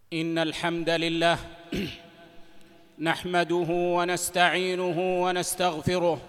إن الحمد لله نحمده ونستعينه ونستغفره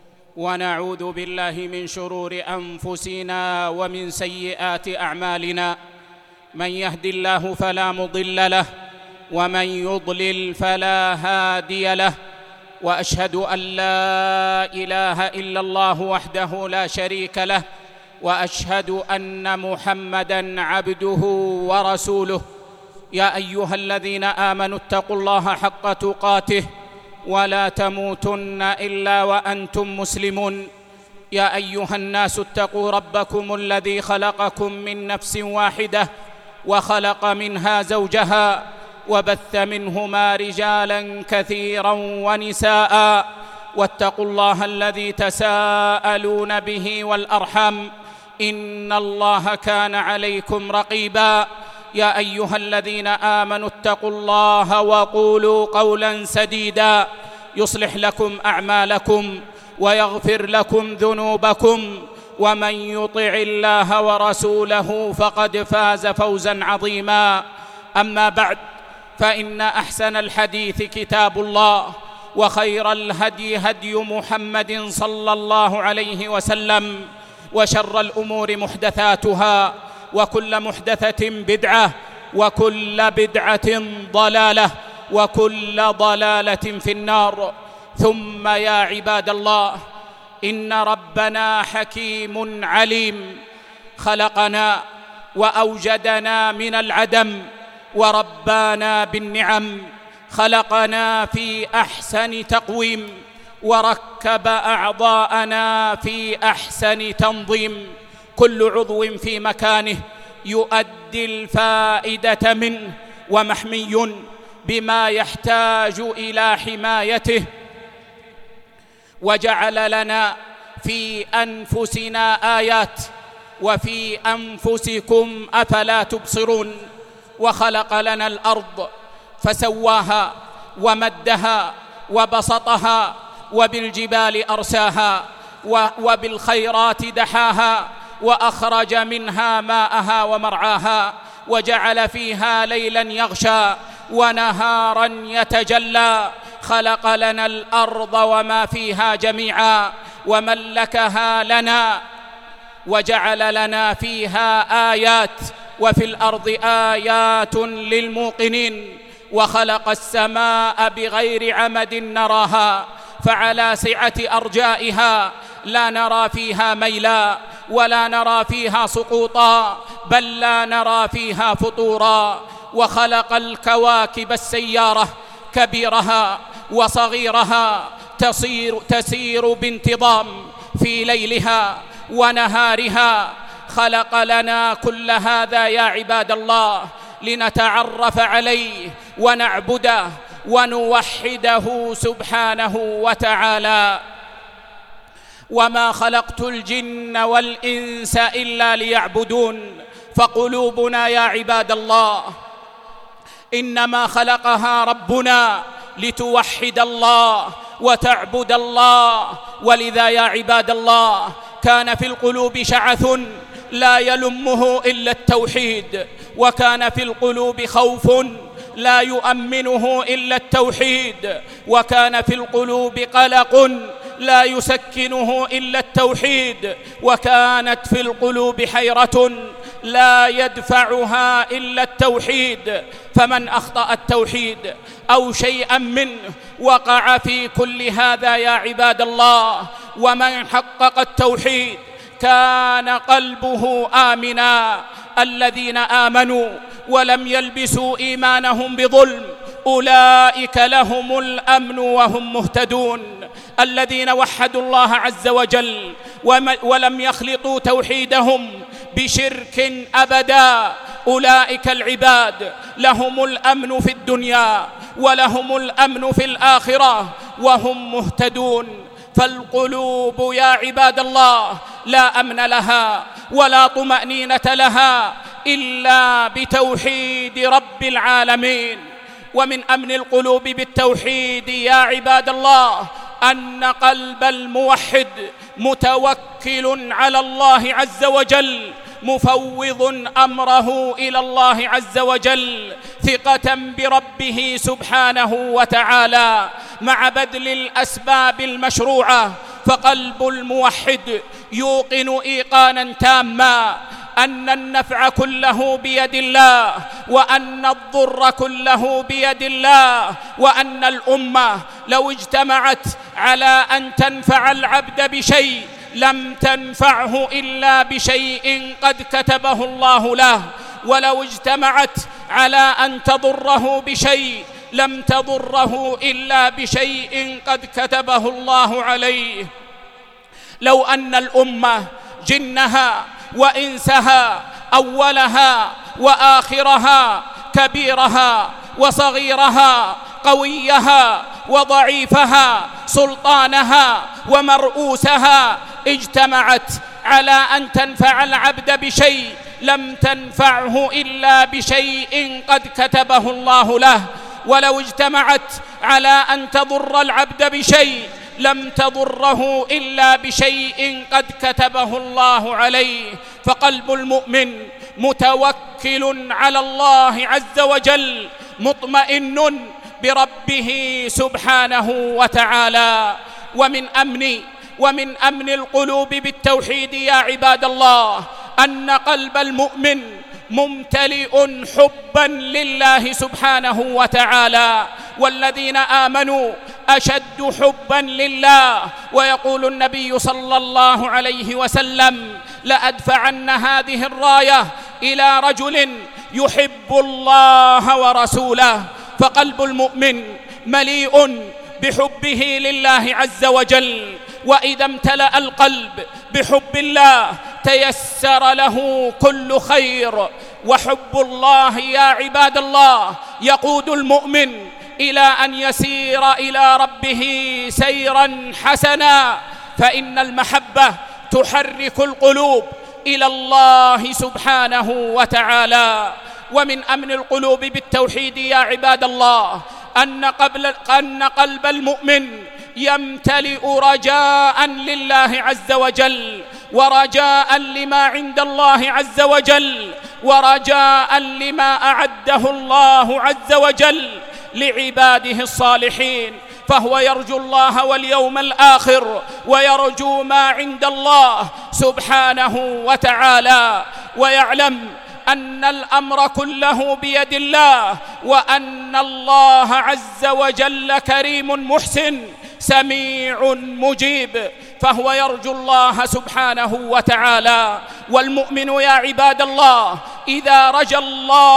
ونعوذ بالله من شرور أنفسنا ومن سيئات أعمالنا. من يهد الله فلا مضل له ومن يضلل فلا هادي له، وأشهد أن لا إله إلا الله وحده لا شريك له، وأشهد أن محمدًا عبده ورسوله. يا أيها الذين آمنوا اتقوا الله حق تقاته ولا تموتن إلا وأنتم مسلمون. يا أيها الناس اتقوا ربكم الذي خلقكم من نفس واحدة وخلق منها زوجها وبث منهما رجالاً كثيراً ونساءً، واتقوا الله الذي تساءلون به والأرحام إن الله كان عليكم رقيباً. يا أيها الذين آمنوا اتقوا الله وقولوا قولاً سديداً يصلح لكم أعمالكم ويغفر لكم ذنوبكم، ومن يطع الله ورسوله فقد فاز فوزاً عظيماً. أما بعد، فإن أحسن الحديث كتاب الله، وخير الهدي هدي محمد صلى الله عليه وسلم، وشر الأمور محدثاتها، وكل محدثة بدعة، وكل بدعة ضلالة، وكل ضلالة في النار. ثم يا عباد الله، إن ربنا حكيم عليم، خلقنا وأوجدنا من العدم وربانا بالنعم، خلقنا في أحسن تقويم وركب أعضاءنا في أحسن تنظيم، كل عضو في مكانه يؤدي الفائدة منه ومحمي بما يحتاج إلى حمايته. وجعل لنا في أنفسنا آيات وفي أنفسكم أفلا تبصرون. وخلق لنا الأرض فسواها ومدها وبسطها، وبالجبال أرساها، وبالخيرات دحاها، وأخرج منها ماءها ومرعاها، وجعل فيها ليلاً يغشى ونهاراً يتجلى. خلق لنا الأرض وما فيها جميعاً وملكها لنا، وجعل لنا فيها آيات وفي الأرض آيات للموقنين. وخلق السماء بغير عمد نراها، فعلى سعة أرجائها لا نرى فيها ميلا ولا نرى فيها سقوطا، بل لا نرى فيها فطورا. وخلق الكواكب السيارة، كبيرها وصغيرها تسير بانتظام في ليلها ونهارها. خلق لنا كل هذا يا عباد الله لنتعرف عليه ونعبده ونوحده سبحانه وتعالى. وما خلقت الجن والإنس إلا ليعبدون. فقلوبنا يا عباد الله إنما خلقها ربنا لتوحد الله وتعبد الله. ولذا يا عباد الله كان في القلوب شعث لا يلمه إلا التوحيد، وكان في القلوب خوف لا يؤمنه إلا التوحيد، وكان في القلوب قلق لا يسكنه إلا التوحيد، وكانت في القلوب حيرة لا يدفعها إلا التوحيد. فمن أخطأ التوحيد أو شيئا منه وقع في كل هذا يا عباد الله. ومن حقق التوحيد كان قلبه آمنا. الذين آمنوا ولم يلبسوا إيمانهم بظلم أولئك لهم الأمن وهم مهتدون. الذين وحدوا الله عز وجل ولم يخلطوا توحيدهم بشرك أبدا، أولئك العباد لهم الأمن في الدنيا ولهم الأمن في الآخرة وهم مهتدون. فالقلوب يا عباد الله لا أمن لها ولا طمأنينة لها إلا بتوحيد رب العالمين. ومن أمن القلوب بالتوحيد يا عباد الله أن قلب الموحد متوكل على الله عز وجل مفوض أمره إلى الله عز وجل ثقة بربه سبحانه وتعالى مع بذل الأسباب المشروعة. فقلب الموحد يوقن إيقانا تاما أن النفع كله بيد الله، وأن الضر كله بيد الله، وأن الأمة لو اجتمعت على أن تنفع العبد بشيء لم تنفعه إلا بشيء قد كتبه الله له، ولو اجتمعت على أن تضره بشيء لم تضره إلا بشيء قد كتبه الله عليه. لو أن الأمة جنها وإنسها أولها وآخرها كبيرها وصغيرها قويها وضعيفها سلطانها ومرؤوسها اجتمعت على أن تنفع العبد بشيء لم تنفعه إلا بشيء قد كتبه الله له، ولو اجتمعت على أن تضر العبد بشيء لم تضره إلا بشيء قد كتبه الله عليه. فقلب المؤمن متوكل على الله عز وجل مطمئن بربه سبحانه وتعالى. ومن أمن القلوب بالتوحيد يا عباد الله أن قلب المؤمن ممتلئ حبا لله سبحانه وتعالى، والذين آمنوا أشد حبا لله. ويقول النبي صلى الله عليه وسلم: لأدفعن هذه الراية إلى رجل يحب الله ورسوله. فقلب المؤمن مليء بحبه لله عز وجل، وإذا امتلأ القلب بحب الله تيسر له كل خير. وحب الله يا عباد الله يقود المؤمن إلى أن يسير إلى ربه سيرا حسنا، فإن المحبة تحرك القلوب إلى الله سبحانه وتعالى. ومن أمن القلوب بالتوحيد يا عباد الله أن قلب المؤمن يمتلئ رجاء لله عز وجل، ورجاء لما عند الله عز وجل، ورجاء لما أعده الله عز وجل لعباده الصالحين. فهو يرجو الله واليوم الآخر، ويرجو ما عند الله سبحانه وتعالى، ويعلم أن الأمر كله بيد الله، وأن الله عز وجل كريم محسن سميع مجيب. فهو يرجو الله سبحانه وتعالى. والمؤمن يا عباد الله إذا رجا الله